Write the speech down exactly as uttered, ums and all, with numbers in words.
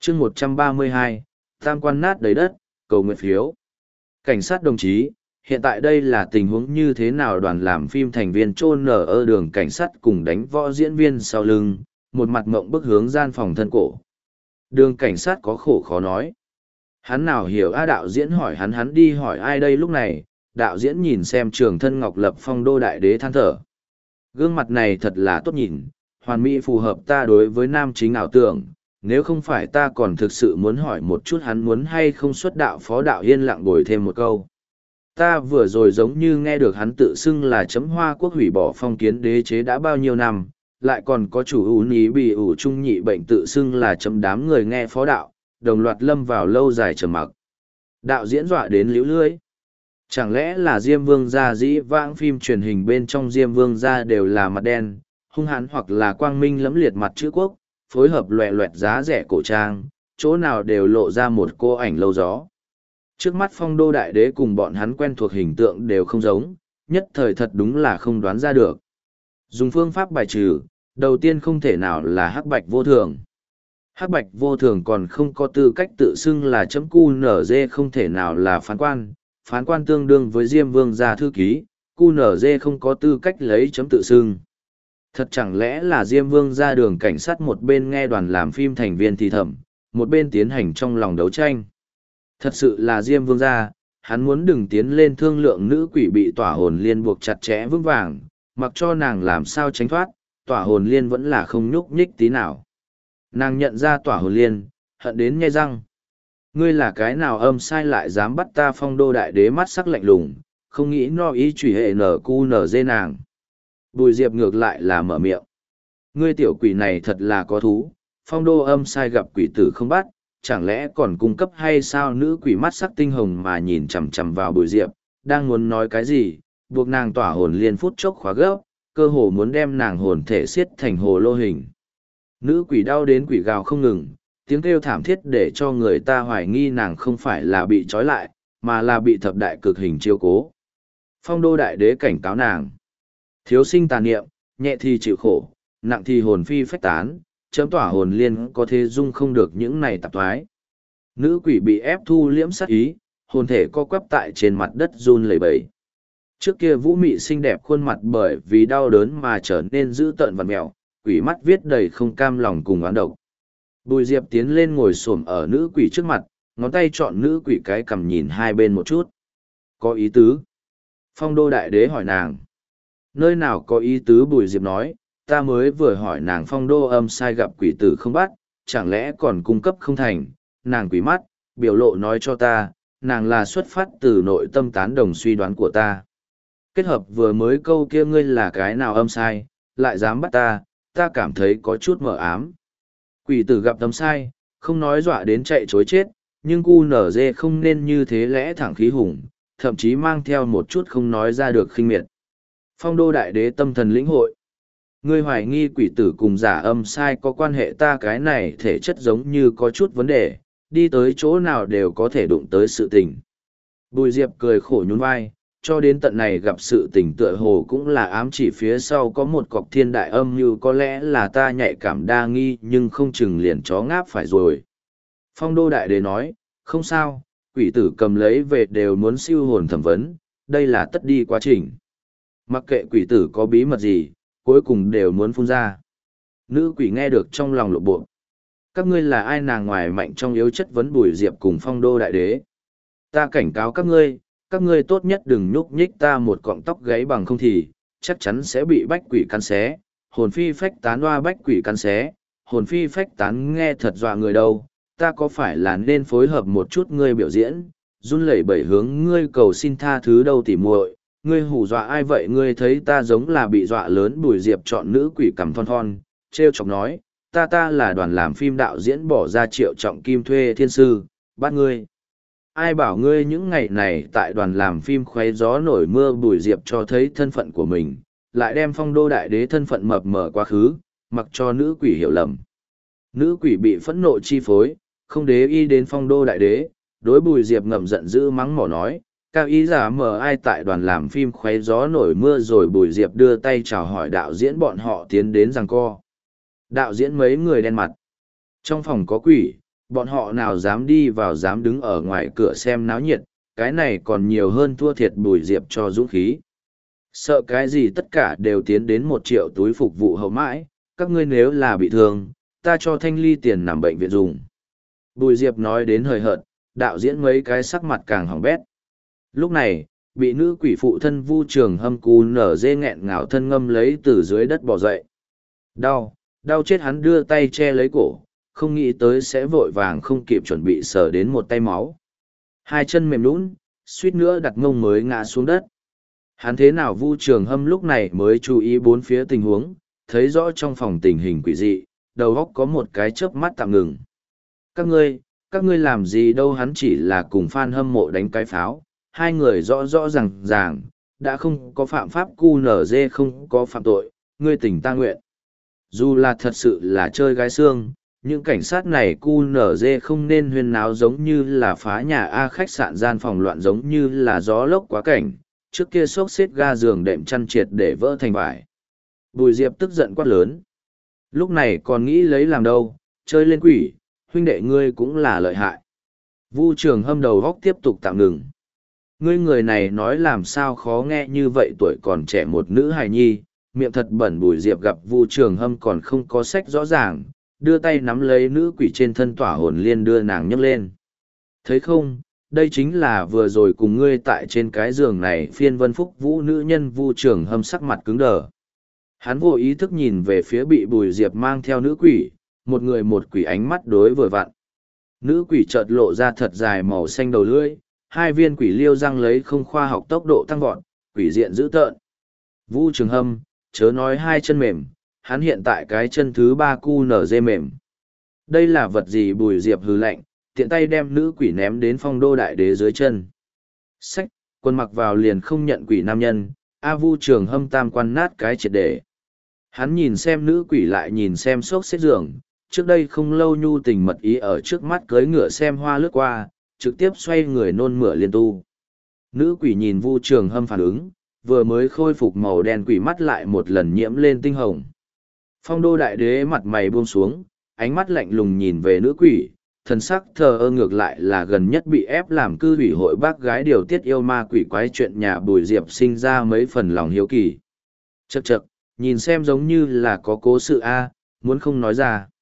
chương một trăm ba mươi hai, tam quan nát đầy đất, cầu nguyện phiếu. Cảnh sát đồng chí, hiện tại đây là tình huống như thế nào? Đoàn làm phim thành viên chôn nở ở đường cảnh sát cùng đánh võ diễn viên sau lưng, một mặt mộng bức hướng gian phòng thân cổ. Đường cảnh sát có khổ khó nói. Hắn nào hiểu a đạo diễn hỏi hắn hắn đi hỏi ai đây? Lúc này, đạo diễn nhìn xem Trường Thân Ngọc Lập Phong Đô đại đế than thở. Gương mặt này thật là tốt nhìn, hoàn mỹ phù hợp ta đối với nam chính ảo tưởng. Nếu không phải ta còn thực sự muốn hỏi một chút hắn muốn hay không xuất đạo. Phó đạo yên lặng bồi thêm một câu. Ta vừa rồi giống như nghe được hắn tự xưng là chấm Hoa Quốc hủy bỏ phong kiến đế chế đã bao nhiêu năm, lại còn có chủ ưu ní bị ủ trung nhị bệnh tự xưng là chấm. Đám người nghe phó đạo, đồng loạt lâm vào lâu dài trầm mặc. Đạo diễn dọa đến liễu lưỡi. Chẳng lẽ là Diêm Vương gia? Dĩ vãng phim truyền hình bên trong Diêm Vương gia đều là mặt đen, hung hãn hoặc là quang minh lẫm liệt mặt chữ quốc, phối hợp loẹ loẹt giá rẻ cổ trang, chỗ nào đều lộ ra một cô ảnh lâu gió. Trước mắt Phong Đô đại đế cùng bọn hắn quen thuộc hình tượng đều không giống, nhất thời thật đúng là không đoán ra được. Dùng phương pháp bài trừ, đầu tiên không thể nào là hắc bạch vô thường. Hắc bạch vô thường còn không có tư cách tự xưng là chấm cu nở dê, không thể nào là phán quan, phán quan tương đương với Diêm Vương gia thư ký, cu nở dê không có tư cách lấy chấm tự xưng. Thật chẳng lẽ là Diêm Vương ra đường cảnh sát một bên nghe đoàn làm phim thành viên thì thầm, một bên tiến hành trong lòng đấu tranh. Thật sự là Diêm Vương ra, hắn muốn đừng tiến lên thương lượng nữ quỷ bị tỏa hồn liên buộc chặt chẽ vững vàng, mặc cho nàng làm sao tránh thoát, tỏa hồn liên vẫn là không nhúc nhích tí nào. Nàng nhận ra tỏa hồn liên, hận đến nhe răng. Ngươi là cái nào âm sai lại dám bắt ta? Phong Đô đại đế mắt sắc lạnh lùng, không nghĩ no ý chửi hệ nở cu nở dê nàng. Bùi Diệp ngược lại là mở miệng. Ngươi tiểu quỷ này thật là có thú, Phong Đô âm sai gặp quỷ tử không bắt, chẳng lẽ còn cung cấp hay sao? Nữ quỷ mắt sắc tinh hồng mà nhìn chằm chằm vào Bùi Diệp, đang muốn nói cái gì, buộc nàng tỏa hồn liên phút chốc khóa gấp, cơ hồ muốn đem nàng hồn thể xiết thành hồ lô hình. Nữ quỷ đau đến quỷ gào không ngừng, tiếng kêu thảm thiết để cho người ta hoài nghi nàng không phải là bị trói lại, mà là bị thập đại cực hình chiêu cố. Phong Đô đại đế cảnh cáo nàng. Thiếu sinh tà niệm, nhẹ thì chịu khổ, nặng thì hồn phi phách tán, chấm tỏa hồn liên có thể dung không được những này tạp thoái. Nữ quỷ bị ép thu liễm sát ý, hồn thể co quắp tại trên mặt đất run lẩy bẩy. Trước kia vũ mị xinh đẹp khuôn mặt bởi vì đau đớn mà trở nên dữ tợn vằn mẹo, quỷ mắt viết đầy không cam lòng cùng oán độc. Bùi Diệp tiến lên ngồi xổm ở nữ quỷ trước mặt, ngón tay chọn nữ quỷ cái cằm nhìn hai bên một chút. Có ý tứ. Phong Đô đại đế hỏi nàng. Nơi nào có ý tứ? Bùi Diệp nói, ta mới vừa hỏi nàng Phong Đô âm sai gặp quỷ tử không bắt, chẳng lẽ còn cung cấp không thành? Nàng quỷ mắt, biểu lộ nói cho ta, nàng là xuất phát từ nội tâm tán đồng suy đoán của ta. Kết hợp vừa mới câu kia ngươi là cái nào âm sai, lại dám bắt ta, ta cảm thấy có chút mờ ám. Quỷ tử gặp tấm sai, không nói dọa đến chạy chối chết, nhưng cu nở dê không nên như thế lẽ thẳng khí hùng, thậm chí mang theo một chút không nói ra được khinh miệt. Phong Đô đại đế tâm thần lĩnh hội. Ngươi hoài nghi quỷ tử cùng giả âm sai có quan hệ, ta cái này thể chất giống như có chút vấn đề, đi tới chỗ nào đều có thể đụng tới sự tình. Bùi Diệp cười khổ nhún vai, cho đến tận này gặp sự tình tựa hồ cũng là ám chỉ phía sau có một cọc thiên đại âm như có lẽ là ta nhạy cảm đa nghi nhưng không chừng liền chó ngáp phải rồi. Phong Đô đại đế nói, không sao, quỷ tử cầm lấy về đều muốn siêu hồn thẩm vấn, đây là tất đi quá trình. Mặc kệ quỷ tử có bí mật gì, cuối cùng đều muốn phun ra. Nữ quỷ nghe được trong lòng lộ bộ. Các ngươi là ai? Nàng ngoài mạnh trong yếu chất vấn Bùi Diệp cùng Phong Đô đại đế. Ta cảnh cáo các ngươi, các ngươi tốt nhất đừng nhúc nhích ta một cọng tóc gáy, bằng không thì, chắc chắn sẽ bị bách quỷ cắn xé, hồn phi phách tán. Đoa bách quỷ cắn xé, hồn phi phách tán nghe thật dọa người đâu, ta có phải là nên phối hợp một chút ngươi biểu diễn, run lẩy bẩy hướng ngươi cầu xin tha thứ đâu tỉ muội, ngươi hù dọa ai vậy? Ngươi thấy ta giống là bị dọa lớn? Bùi Diệp chọn nữ quỷ cằm thon thon, treo chọc nói, ta ta là đoàn làm phim đạo diễn bỏ ra triệu trọng kim thuê thiên sư, bắt ngươi. Ai bảo ngươi những ngày này tại đoàn làm phim khoé gió nổi mưa? Bùi Diệp cho thấy thân phận của mình, lại đem Phong Đô đại đế thân phận mập mờ quá khứ, mặc cho nữ quỷ hiểu lầm. Nữ quỷ bị phẫn nộ chi phối, không đế y đến Phong Đô đại đế, đối Bùi Diệp ngậm giận dữ mắng mỏ nói, cao ý giả mờ ai tại đoàn làm phim khoé gió nổi mưa? Rồi Bùi Diệp đưa tay chào hỏi đạo diễn, bọn họ tiến đến giằng co. Đạo diễn mấy người đen mặt. Trong phòng có quỷ, Bọn họ nào dám đi vào dám đứng ở ngoài cửa xem náo nhiệt, cái này còn nhiều hơn thua thiệt Bùi Diệp cho dũng khí. Sợ cái gì tất cả đều tiến đến một triệu túi phục vụ hậu mãi, các ngươi nếu là bị thương, ta cho Thanh Ly tiền nằm bệnh viện dùng. Bùi Diệp nói đến hời hợt, đạo diễn mấy cái sắc mặt càng hỏng bét. Lúc này, bị nữ quỷ phụ thân Vu Trường Hâm cú nở dê nghẹn ngào thân ngâm lấy từ dưới đất bò dậy. Đau, đau chết, hắn đưa tay che lấy cổ, không nghĩ tới sẽ vội vàng không kịp chuẩn bị sờ đến một tay máu. Hai chân mềm nhũn, suýt nữa đặt mông mới ngã xuống đất. Hắn thế nào Vu Trường Hâm lúc này mới chú ý bốn phía tình huống, thấy rõ trong phòng tình hình quỷ dị, đầu óc có một cái chớp mắt tạm ngừng. Các ngươi, các ngươi làm gì đâu, hắn chỉ là cùng fan hâm mộ đánh cái pháo, hai người rõ rõ ràng ràng, đã không có phạm pháp cu nở dê không có phạm tội, ngươi tỉnh ta nguyện. Dù là thật sự là chơi gái xương, những cảnh sát này cu nở dê không nên huyên náo giống như là phá nhà A, khách sạn gian phòng loạn giống như là gió lốc quá cảnh, trước kia xốc xếp ga giường đệm chăn triệt để vỡ thành vải. Bùi Diệp tức giận quát lớn. Lúc này còn nghĩ lấy làm đâu, chơi lên quỷ, huynh đệ ngươi cũng là lợi hại. Vu Trường Hâm đầu góc tiếp tục tạm ngừng. Ngươi người này nói làm sao khó nghe như vậy, tuổi còn trẻ một nữ hài nhi, miệng thật bẩn. Bùi Diệp gặp Vu Trường Hâm còn không có sách rõ ràng, đưa tay nắm lấy nữ quỷ trên thân tỏa hồn liên đưa nàng nhấc lên. Thấy không, đây chính là vừa rồi cùng ngươi tại trên cái giường này phiên vân phúc vũ nữ nhân. Vu Trường Hâm sắc mặt cứng đờ. Hắn vô ý thức nhìn về phía bị Bùi Diệp mang theo nữ quỷ, một người một quỷ ánh mắt đối vừa vặn. Nữ quỷ chợt lộ ra thật dài màu xanh đầu lưỡi, hai viên quỷ liêu răng lấy không khoa học tốc độ tăng vọt, quỷ diện dữ tợn. Vu Trường Hâm, chớ nói hai chân mềm, hắn hiện tại cái chân thứ ba cu nở dê mềm. Đây là vật gì? Bùi Diệp hừ lạnh, tiện tay đem nữ quỷ ném đến Phong Đô Đại Đế dưới chân. Xách, quân mặc vào liền không nhận quỷ nam nhân, A. Vu Trường Hâm tam quan nát cái triệt để. Hắn nhìn xem nữ quỷ lại nhìn xem xốc xếp giường, trước đây không lâu nhu tình mật ý ở trước mắt cưới ngựa xem hoa lướt qua, trực tiếp xoay người nôn mửa liên tu. Nữ quỷ nhìn Vu Trường Hâm phản ứng, vừa mới khôi phục màu đen quỷ mắt lại một lần nhiễm lên tinh hồng. Phong Đô Đại Đế mặt mày buông xuống, ánh mắt lạnh lùng nhìn về nữ quỷ, thần sắc thờ ơ, ngược lại là gần nhất bị ép làm cư ủy hội bác gái điều tiết yêu ma quỷ quái chuyện nhà Bùi Diệp sinh ra mấy phần lòng hiếu kỳ. Chậc chậc, nhìn xem giống như là có cố sự a, muốn không nói ra.